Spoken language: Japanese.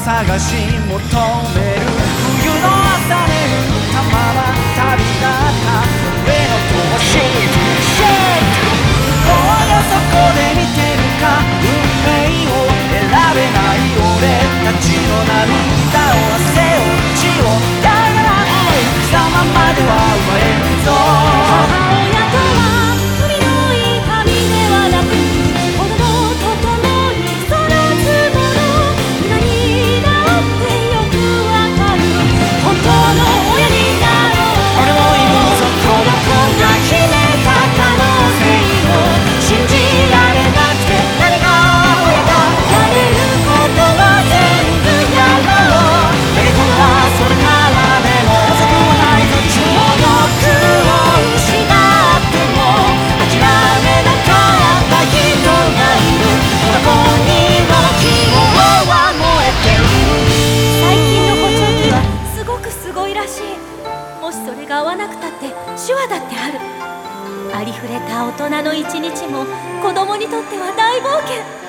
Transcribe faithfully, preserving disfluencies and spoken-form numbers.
探し求める冬の朝眠ったまま旅立った上の灯火このそこで見てるか運命を選べない俺たちの涙を汗を血をだから貴様までは奪えるぞ母親とは海のいい旅ではなく子供と共にそのつもの今になってよくわかる本当の親になろう俺もいるぞこの子が秘めた可能性を信じられなくて何が親だやれることは全部やろうだけどはそれからでも遅くはないぞ注力を失っても諦めなかった人がいるここにも希望は燃えてる最近の補聴器はすごくすごいらしいもしそれが合わなくたって手話だってあるありふれた大人の一日も子供にとっては大冒険